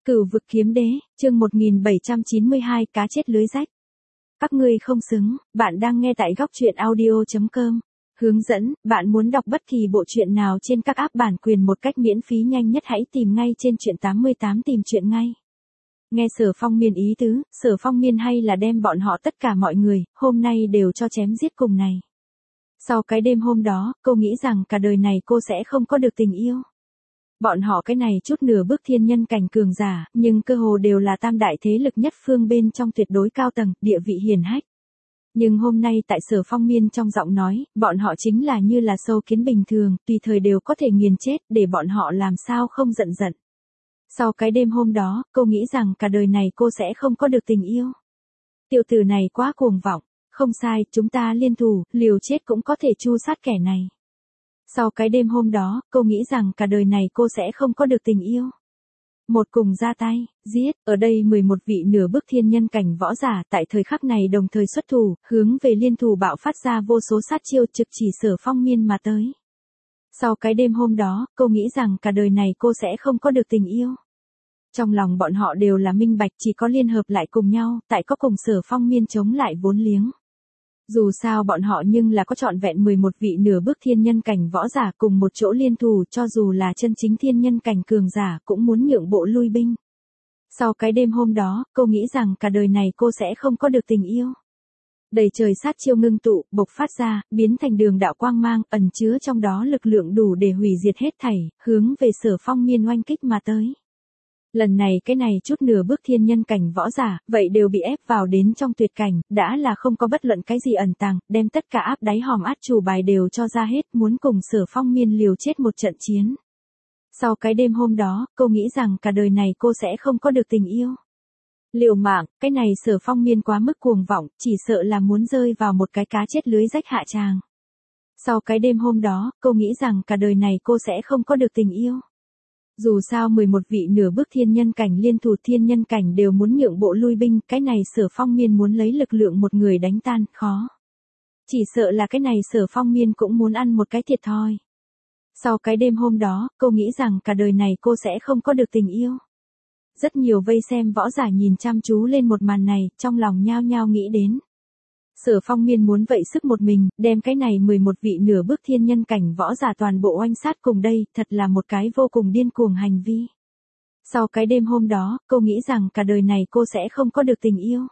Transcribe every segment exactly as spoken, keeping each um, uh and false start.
Cửu vực kiếm đế, chương một nghìn bảy trăm chín mươi hai cá chết lưới rách. Các ngươi không xứng, bạn đang nghe tại góc truyện audio chấm com. Hướng dẫn, bạn muốn đọc bất kỳ bộ truyện nào trên các app bản quyền một cách miễn phí nhanh nhất hãy tìm ngay trên truyện tám mươi tám tìm truyện ngay. Nghe Sở Phong Miên ý tứ, Sở Phong Miên hay là đem bọn họ tất cả mọi người, hôm nay đều cho chém giết cùng này. Sau cái đêm hôm đó, cô nghĩ rằng cả đời này cô sẽ không có được tình yêu. Bọn họ cái này chút nửa bước thiên nhân cảnh cường giả, nhưng cơ hồ đều là tam đại thế lực nhất phương bên trong tuyệt đối cao tầng, địa vị hiển hách. Nhưng hôm nay tại Sở Phong Miên trong giọng nói, bọn họ chính là như là sâu kiến bình thường, tùy thời đều có thể nghiền chết, để bọn họ làm sao không giận giận. Sau cái đêm hôm đó, cô nghĩ rằng cả đời này cô sẽ không có được tình yêu. Tiểu tử này quá cuồng vọng, không sai, chúng ta liên thủ, liều chết cũng có thể tru sát kẻ này. Sau cái đêm hôm đó, cô nghĩ rằng cả đời này cô sẽ không có được tình yêu. Một cùng ra tay, giết, ở đây mười một vị nửa bước thiên nhân cảnh võ giả tại thời khắc này đồng thời xuất thủ, hướng về liên thủ bạo phát ra vô số sát chiêu trực chỉ Sở Phong Miên mà tới. Sau cái đêm hôm đó, cô nghĩ rằng cả đời này cô sẽ không có được tình yêu. Trong lòng bọn họ đều là minh bạch, chỉ có liên hợp lại cùng nhau, tại có cùng Sở Phong Miên chống lại vốn liếng. Dù sao bọn họ nhưng là có trọn vẹn mười một vị nửa bước thiên nhân cảnh võ giả cùng một chỗ liên thủ, cho dù là chân chính thiên nhân cảnh cường giả cũng muốn nhượng bộ lui binh. Sau cái đêm hôm đó, cô nghĩ rằng cả đời này cô sẽ không có được tình yêu. Đầy trời sát chiêu ngưng tụ, bộc phát ra, biến thành đường đạo quang mang, ẩn chứa trong đó lực lượng đủ để hủy diệt hết thảy, hướng về Sở Phong Miên oanh kích mà tới. Lần này cái này chút nửa bước thiên nhân cảnh võ giả, vậy đều bị ép vào đến trong tuyệt cảnh, đã là không có bất luận cái gì ẩn tàng, đem tất cả áp đáy hòm át chủ bài đều cho ra hết, muốn cùng Sở Phong Miên liều chết một trận chiến. Sau cái đêm hôm đó, cô nghĩ rằng cả đời này cô sẽ không có được tình yêu. Liều mạng, cái này Sở Phong Miên quá mức cuồng vọng, chỉ sợ là muốn rơi vào một cái cá chết lưới rách hạ tràng. Sau cái đêm hôm đó, cô nghĩ rằng cả đời này cô sẽ không có được tình yêu. Dù sao mười một vị nửa bước thiên nhân cảnh liên thủ thiên nhân cảnh đều muốn nhượng bộ lui binh, cái này Sở Phong Miên muốn lấy lực lượng một người đánh tan, khó. Chỉ sợ là cái này Sở Phong Miên cũng muốn ăn một cái thiệt thòi. Sau cái đêm hôm đó, cô nghĩ rằng cả đời này cô sẽ không có được tình yêu. Rất nhiều vây xem võ giả nhìn chăm chú lên một màn này, trong lòng nhao nhao nghĩ đến. Sở Phong Miên muốn vậy sức một mình, đem cái này mười một vị nửa bước thiên nhân cảnh võ giả toàn bộ oanh sát cùng đây, thật là một cái vô cùng điên cuồng hành vi. Sau cái đêm hôm đó, cô nghĩ rằng cả đời này cô sẽ không có được tình yêu.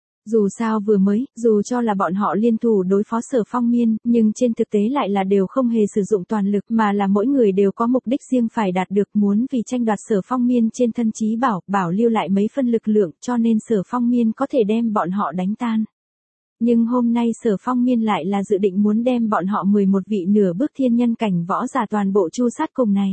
Dù sao vừa mới, dù cho là bọn họ liên thủ đối phó Sở Phong Miên, nhưng trên thực tế lại là đều không hề sử dụng toàn lực mà là mỗi người đều có mục đích riêng phải đạt được, muốn vì tranh đoạt Sở Phong Miên trên thân trí bảo, bảo lưu lại mấy phân lực lượng cho nên Sở Phong Miên có thể đem bọn họ đánh tan. Nhưng hôm nay Sở Phong Miên lại là dự định muốn đem bọn họ mười một vị nửa bước thiên nhân cảnh võ giả toàn bộ chu sát cùng này.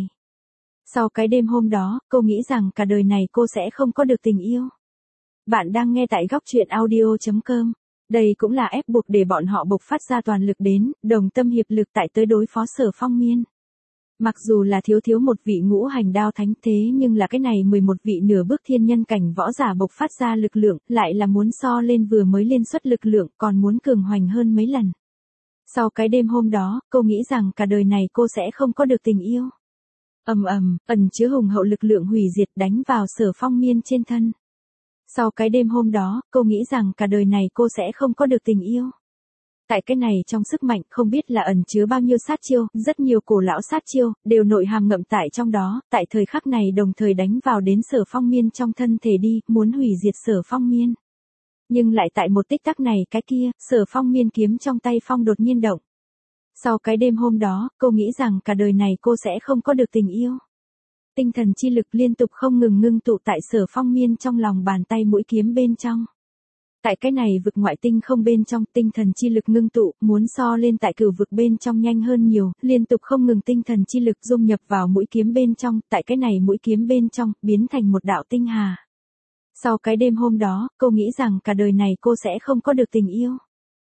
Sau cái đêm hôm đó, cô nghĩ rằng cả đời này cô sẽ không có được tình yêu. Bạn đang nghe tại góc truyện audio chấm com. Đây cũng là ép buộc để bọn họ bộc phát ra toàn lực đến, đồng tâm hiệp lực tại tới đối phó Sở Phong Miên. Mặc dù là thiếu thiếu một vị ngũ hành đao thánh thế nhưng là cái này mười một vị nửa bước thiên nhân cảnh võ giả bộc phát ra lực lượng, lại là muốn so lên vừa mới liên xuất lực lượng còn muốn cường hoành hơn mấy lần. Sau cái đêm hôm đó, cô nghĩ rằng cả đời này cô sẽ không có được tình yêu. Ầm ầm, ẩn chứa hùng hậu lực lượng hủy diệt đánh vào Sở Phong Miên trên thân. Sau cái đêm hôm đó, cô nghĩ rằng cả đời này cô sẽ không có được tình yêu. Tại cái này trong sức mạnh không biết là ẩn chứa bao nhiêu sát chiêu, rất nhiều cổ lão sát chiêu, đều nội hàm ngậm tại trong đó, tại thời khắc này đồng thời đánh vào đến Sở Phong Miên trong thân thể đi, muốn hủy diệt Sở Phong Miên. Nhưng lại tại một tích tắc này cái kia, Sở Phong Miên kiếm trong tay phong đột nhiên động. Sau cái đêm hôm đó, cô nghĩ rằng cả đời này cô sẽ không có được tình yêu. Tinh thần chi lực liên tục không ngừng ngưng tụ tại Sở Phong Miên trong lòng bàn tay mũi kiếm bên trong. Tại cái này vực ngoại tinh không bên trong, tinh thần chi lực ngưng tụ, muốn so lên tại cửu vực bên trong nhanh hơn nhiều, liên tục không ngừng tinh thần chi lực dung nhập vào mũi kiếm bên trong, tại cái này mũi kiếm bên trong, biến thành một đạo tinh hà. Sau cái đêm hôm đó, cô nghĩ rằng cả đời này cô sẽ không có được tình yêu.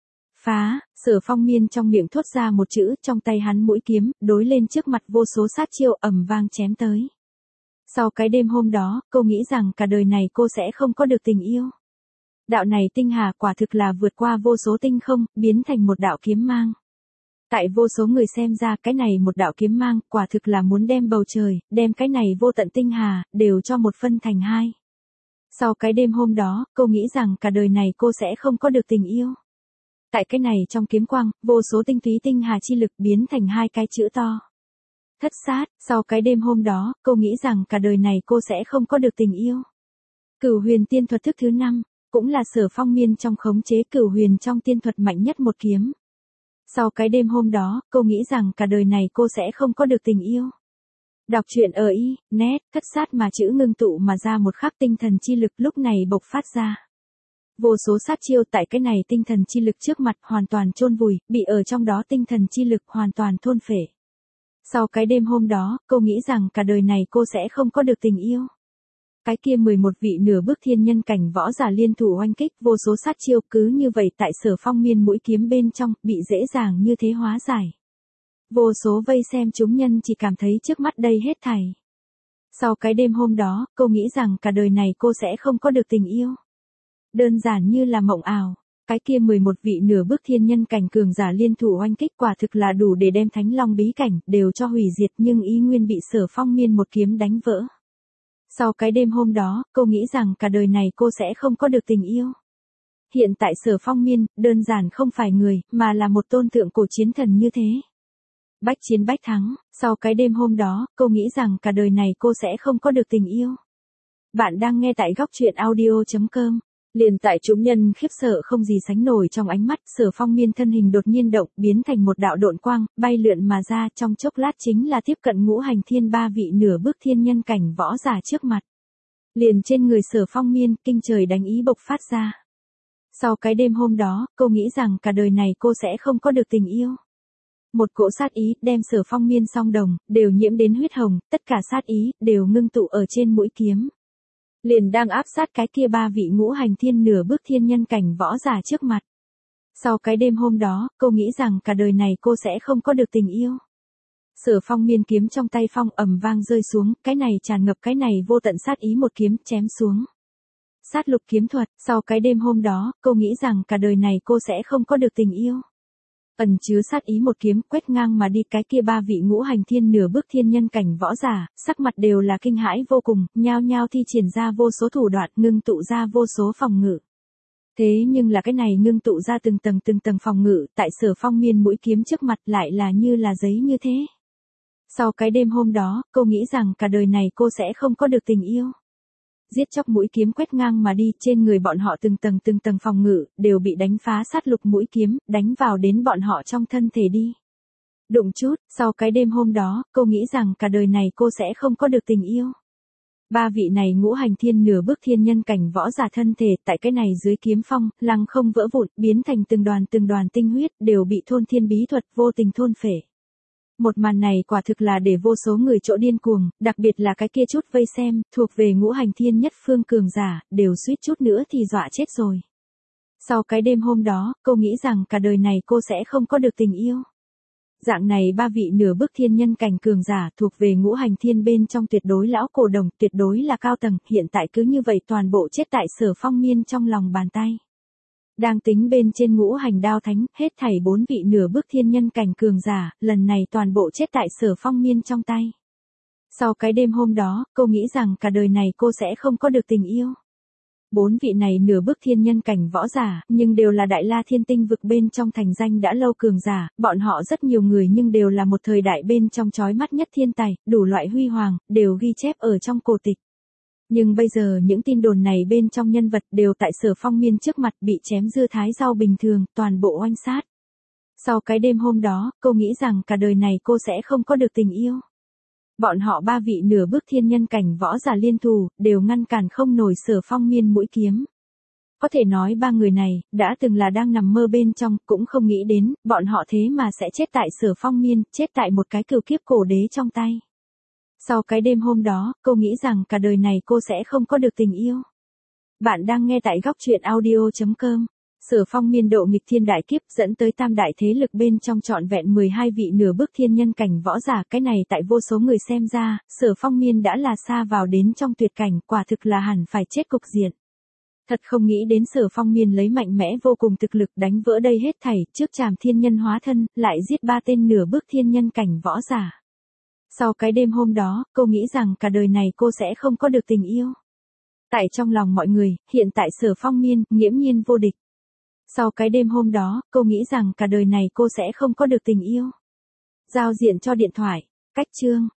Phá, Sở Phong Miên trong miệng thốt ra một chữ, trong tay hắn mũi kiếm, đối lên trước mặt vô số sát chiêu ầm vang chém tới. Sau cái đêm hôm đó, cô nghĩ rằng cả đời này cô sẽ không có được tình yêu. Đạo này tinh hà quả thực là vượt qua vô số tinh không, biến thành một đạo kiếm mang. Tại vô số người xem ra cái này một đạo kiếm mang, quả thực là muốn đem bầu trời, đem cái này vô tận tinh hà, đều cho một phân thành hai. Sau cái đêm hôm đó, cô nghĩ rằng cả đời này cô sẽ không có được tình yêu. Tại cái này trong kiếm quang, vô số tinh túy tinh hà chi lực biến thành hai cái chữ to. Thất sát, sau cái đêm hôm đó, cô nghĩ rằng cả đời này cô sẽ không có được tình yêu. Cửu huyền tiên thuật thức thứ năm, cũng là Sở Phong Miên trong khống chế cửu huyền trong tiên thuật mạnh nhất một kiếm. Sau cái đêm hôm đó, cô nghĩ rằng cả đời này cô sẽ không có được tình yêu. Đọc truyện ở y, net, thất sát mà chữ ngưng tụ mà ra một khắc tinh thần chi lực lúc này bộc phát ra. Vô số sát chiêu tại cái này tinh thần chi lực trước mặt hoàn toàn chôn vùi, bị ở trong đó tinh thần chi lực hoàn toàn thôn phệ. Sau cái đêm hôm đó, cô nghĩ rằng cả đời này cô sẽ không có được tình yêu. Cái kia mười một vị nửa bước thiên nhân cảnh võ giả liên thủ oanh kích, vô số sát chiêu cứ như vậy tại Sở Phong Miên mũi kiếm bên trong, bị dễ dàng như thế hóa giải. Vô số vây xem chúng nhân chỉ cảm thấy trước mắt đây hết thảy. Sau cái đêm hôm đó, cô nghĩ rằng cả đời này cô sẽ không có được tình yêu. Đơn giản như là mộng ảo, cái kia mười một vị nửa bước thiên nhân cảnh cường giả liên thủ oanh kích quả thực là đủ để đem Thánh Long bí cảnh đều cho hủy diệt, nhưng ý nguyên bị Sở Phong Miên một kiếm đánh vỡ. Sau cái đêm hôm đó, cô nghĩ rằng cả đời này cô sẽ không có được tình yêu. Hiện tại Sở Phong Miên, đơn giản không phải người, mà là một tôn tượng cổ chiến thần như thế. Bách chiến bách thắng, sau cái đêm hôm đó, cô nghĩ rằng cả đời này cô sẽ không có được tình yêu. Bạn đang nghe tại góc truyện audio chấm com. Liền tại chúng nhân khiếp sợ không gì sánh nổi trong ánh mắt, Sở Phong Miên thân hình đột nhiên động, biến thành một đạo độn quang, bay lượn mà ra, trong chốc lát chính là tiếp cận ngũ hành thiên ba vị nửa bước thiên nhân cảnh võ giả trước mặt. Liền trên người Sở Phong Miên, kinh trời đánh ý bộc phát ra. Sau cái đêm hôm đó, cô nghĩ rằng cả đời này cô sẽ không có được tình yêu. Một cỗ sát ý, đem Sở Phong Miên song đồng, đều nhiễm đến huyết hồng, tất cả sát ý, đều ngưng tụ ở trên mũi kiếm. Liền đang áp sát cái kia ba vị ngũ hành thiên nửa bước thiên nhân cảnh võ giả trước mặt. Sau cái đêm hôm đó, cô nghĩ rằng cả đời này cô sẽ không có được tình yêu. Sở Phong Miên kiếm trong tay phong ầm vang rơi xuống, cái này tràn ngập cái này vô tận sát ý một kiếm chém xuống. Sát lục kiếm thuật, sau cái đêm hôm đó, cô nghĩ rằng cả đời này cô sẽ không có được tình yêu. Ẩn chứa sát ý một kiếm quét ngang mà đi, cái kia ba vị ngũ hành thiên nửa bước thiên nhân cảnh võ giả, sắc mặt đều là kinh hãi vô cùng, nhao nhao thi triển ra vô số thủ đoạn, ngưng tụ ra vô số phòng ngự. Thế nhưng là cái này ngưng tụ ra từng tầng từng tầng phòng ngự, tại Sở Phong Miên mũi kiếm trước mặt lại là như là giấy như thế. Sau cái đêm hôm đó, cô nghĩ rằng cả đời này cô sẽ không có được tình yêu. Giết chóc mũi kiếm quét ngang mà đi, trên người bọn họ từng tầng từng tầng phòng ngự, đều bị đánh phá, sát lục mũi kiếm, đánh vào đến bọn họ trong thân thể đi. Đụng chút, sau cái đêm hôm đó, cô nghĩ rằng cả đời này cô sẽ không có được tình yêu. Ba vị này ngũ hành thiên nửa bước thiên nhân cảnh võ giả thân thể, tại cái này dưới kiếm phong, lăng không vỡ vụn, biến thành từng đoàn từng đoàn tinh huyết, đều bị thôn thiên bí thuật vô tình thôn phệ. Một màn này quả thực là để vô số người chỗ điên cuồng, đặc biệt là cái kia chút vây xem, thuộc về ngũ hành thiên nhất phương cường giả, đều suýt chút nữa thì dọa chết rồi. Sau cái đêm hôm đó, cô nghĩ rằng cả đời này cô sẽ không có được tình yêu. Dạng này ba vị nửa bước thiên nhân cảnh cường giả thuộc về ngũ hành thiên bên trong tuyệt đối lão cổ đồng, tuyệt đối là cao tầng, hiện tại cứ như vậy toàn bộ chết tại Sở Phong Miên trong lòng bàn tay. Đang tính bên trên ngũ hành đao thánh, hết thảy bốn vị nửa bước thiên nhân cảnh cường giả, lần này toàn bộ chết tại Sở Phong Miên trong tay. Sau cái đêm hôm đó, cô nghĩ rằng cả đời này cô sẽ không có được tình yêu. Bốn vị này nửa bước thiên nhân cảnh võ giả, nhưng đều là đại la thiên tinh vực bên trong thành danh đã lâu cường giả, bọn họ rất nhiều người nhưng đều là một thời đại bên trong chói mắt nhất thiên tài, đủ loại huy hoàng, đều ghi chép ở trong cổ tịch. Nhưng bây giờ những tin đồn này bên trong nhân vật đều tại Sở Phong Miên trước mặt bị chém dưa thái rau bình thường, toàn bộ oanh sát. Sau cái đêm hôm đó, cô nghĩ rằng cả đời này cô sẽ không có được tình yêu. Bọn họ ba vị nửa bước thiên nhân cảnh võ giả liên thủ, đều ngăn cản không nổi Sở Phong Miên mũi kiếm. Có thể nói ba người này, đã từng là đang nằm mơ bên trong, cũng không nghĩ đến, bọn họ thế mà sẽ chết tại Sở Phong Miên, chết tại một cái cửu kiếp cổ đế trong tay. Sau cái đêm hôm đó, cô nghĩ rằng cả đời này cô sẽ không có được tình yêu. Bạn đang nghe tại góc truyện audio chấm com. Sở Phong Miên độ nghịch thiên đại kiếp dẫn tới tam đại thế lực bên trong trọn vẹn mười hai vị nửa bước thiên nhân cảnh võ giả, cái này tại vô số người xem ra, Sở Phong Miên đã là xa vào đến trong tuyệt cảnh, quả thực là hẳn phải chết cục diện. Thật không nghĩ đến Sở Phong Miên lấy mạnh mẽ vô cùng thực lực đánh vỡ đây hết thảy, trước trảm thiên nhân hóa thân, lại giết ba tên nửa bước thiên nhân cảnh võ giả. Sau cái đêm hôm đó, cô nghĩ rằng cả đời này cô sẽ không có được tình yêu. Tại trong lòng mọi người, hiện tại Sở Phong Miên, nghiễm nhiên vô địch. Sau cái đêm hôm đó, cô nghĩ rằng cả đời này cô sẽ không có được tình yêu. Giao diện cho điện thoại, cách chương.